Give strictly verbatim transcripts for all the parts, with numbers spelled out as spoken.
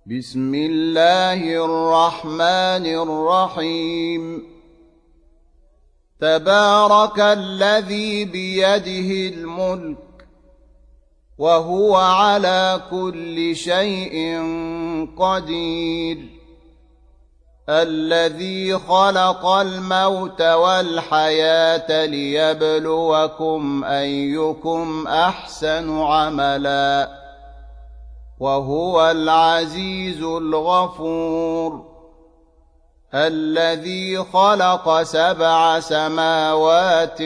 بسم الله الرحمن الرحيم تبارك الذي بيده الملك وهو على كل شيء قدير الذي خلق الموت والحياة ليبلوكم أيكم أحسن عملا وهو العزيز الغفور الذي خلق سبع سماوات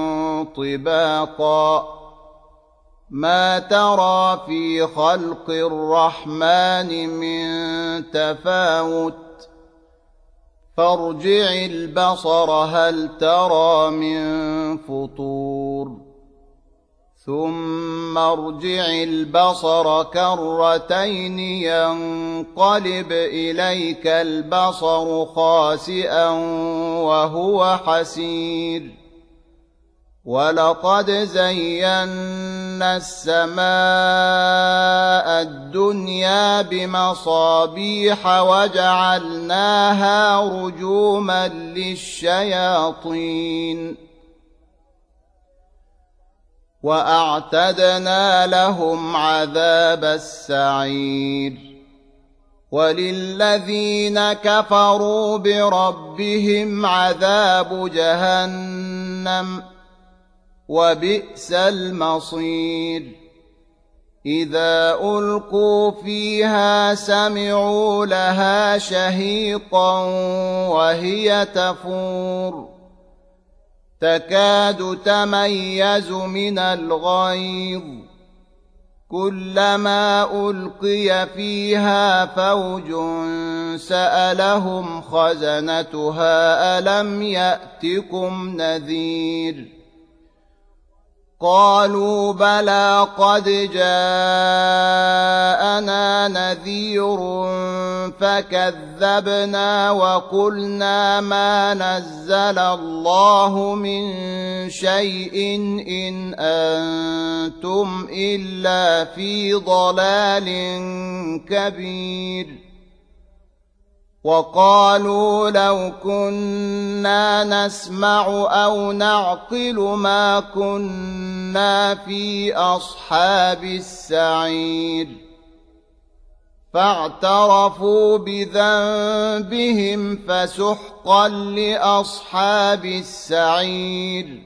طباقا ما ترى في خلق الرحمن من تفاوت فارجع البصر هل ترى من فطور ثم ارجع البصر كرتين ينقلب إليك البصر خاسئا وهو حسير ولقد زينا السماء الدنيا بمصابيح وجعلناها رجوما للشياطين وأعتدنا لهم عذاب السعير وللذين كفروا بربهم عذاب جهنم وبئس المصير إذا ألقوا فيها سمعوا لها شهيقا وهي تفور تكاد تميز من الغيظ كلما ألقي فيها فوج سألهم خزنتها ألم يأتكم نذير قالوا بلى قد جاءنا نذير فكذبنا وقلنا ما نزل الله من شيء إن أنتم إلا في ضلال كبير وقالوا لو كنا نسمع أو نعقل ما كنا في أصحاب السعير فاعترفوا بذنبهم فسحقا لأصحاب السعير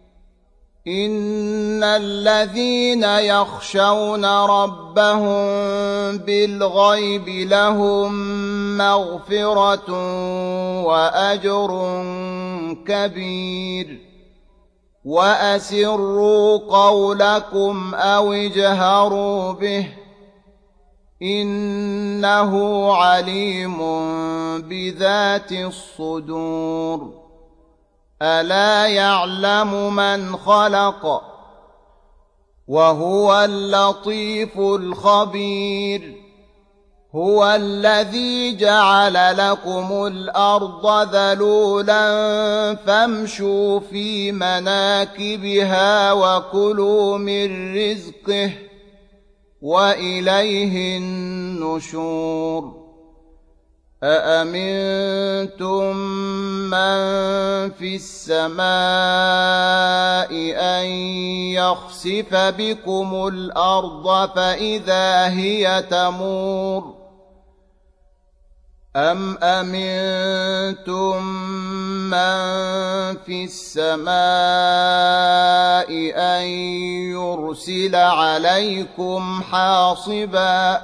إن الذين يخشون ربهم بالغيب لهم مغفرة وأجر كبير وأسروا قولكم أو اجهروا به إنه عليم بذات الصدور ألا يعلم من خلق وهو اللطيف الخبير هو الذي جعل لكم الأرض ذلولا فامشوا في مناكبها وكلوا من رزقه وإليه النشور أأمنتم من في السماء أن يخسف بكم الأرض فإذا هي تمور أم أمنتم من في السماء أن يرسل عليكم حاصبا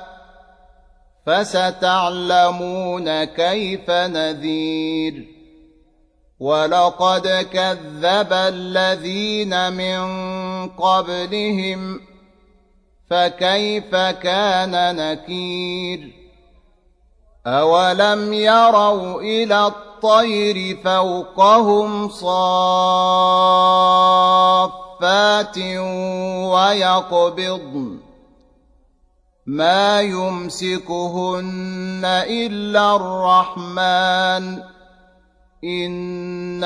فستعلمون كيف نذير ولقد كذب الذين من قبلهم فكيف كان نكير أولم يروا إلى الطير فوقهم صافات ويقبضن ما يمسكهن إلا الرحمن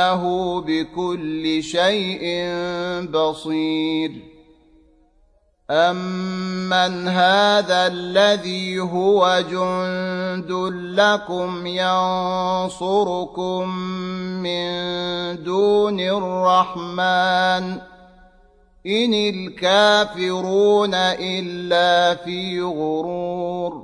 إنه بكل شيء بصير أَمَّنْ هَذَا الَّذِي هُوَ جُندٌ لَّكُمْ يَنصُرُكُم مِّن دُونِ الرَّحْمَٰنِ إِنِ الْكَافِرُونَ إِلَّا فِي غُرُورٍ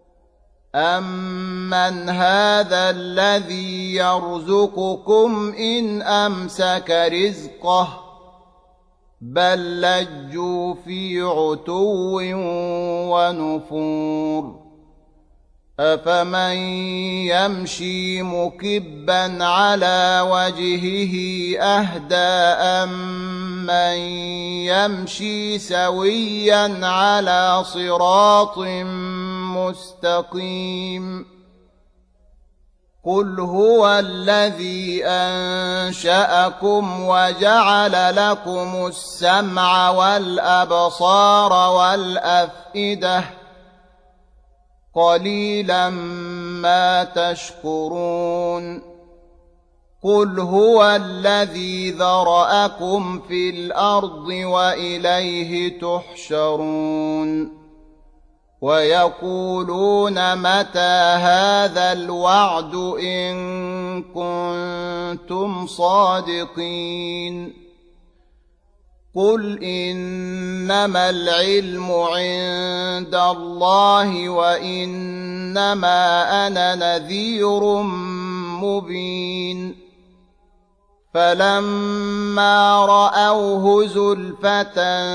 أَمَّنْ هَذَا الَّذِي يَرْزُقُكُمْ إِنْ أَمْسَكَ رِزْقَهُ بَل لَّجُّوا فِي عُتُوٍّ وَنُفُورٍ أَفَمَن يَمْشِي مُكِبًّا عَلَىٰ وَجْهِهِ أَهْدَىٰ أَمَّن يَمْشِي سَوِيًّا عَلَىٰ صِرَاطٍ مُّسْتَقِيمٍ قُلْ هُوَ الَّذِي أَنشَأَكُمْ وَجَعَلَ لَكُمُ السَّمْعَ وَالْأَبْصَارَ وَالْأَفْئِدَةَ قَلِيلًا مَّا تَشْكُرُونَ قُلْ هُوَ الَّذِي ذَرَأَكُمْ فِي الْأَرْضِ وَإِلَيْهِ تُحْشَرُونَ وَيَقُولُونَ مَتَىٰ هَٰذَا الْوَعْدُ إِن كُنتُمْ صَادِقِينَ قُلْ إِنَّمَا الْعِلْمُ عِندَ اللَّهِ وَإِنَّمَا أَنَا نَذِيرٌ مُّبِينٌ فَلَمَّا رَأَوْهُ زُلْفَةً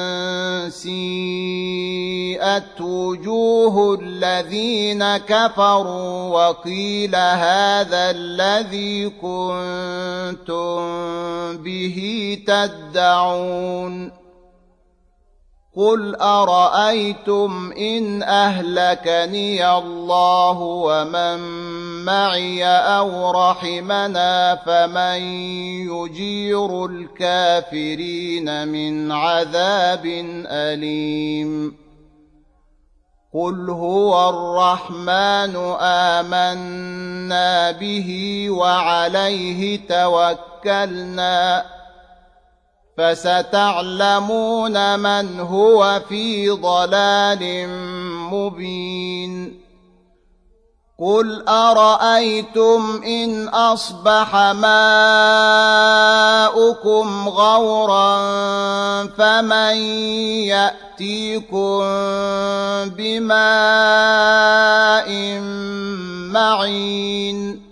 سِيئَتْ وُجُوهُ الَّذِينَ كَفَرُوا وَقِيلَ هَٰذَا الَّذِي كُنتُم بِهِ تَدَّعُونَ قُلْ أَرَأَيْتُمْ إِنْ أَهْلَكَنِيَ اللَّهُ وَمَن مَّعِيَ أَوْ رَحِمَنَا فَمَن يُجِيرُ الْكَافِرِينَ مِنْ عَذَابٍ أَلِيمٍ قُلْ هُوَ الرَّحْمَٰنُ آمَنَّا بِهِ وَعَلَيْهِ تَوَكَّلْنَا فَسَتَعْلَمُونَ مَنْ هُوَ فِي ضَلَالٍ مُّبِينٍ قُلْ أَرَأَيْتُمْ إِنْ أَصْبَحَ مَاؤُكُمْ غَوْرًا فَمَن يَأْتِيكُم بِمَاءٍ مَّعِينٍ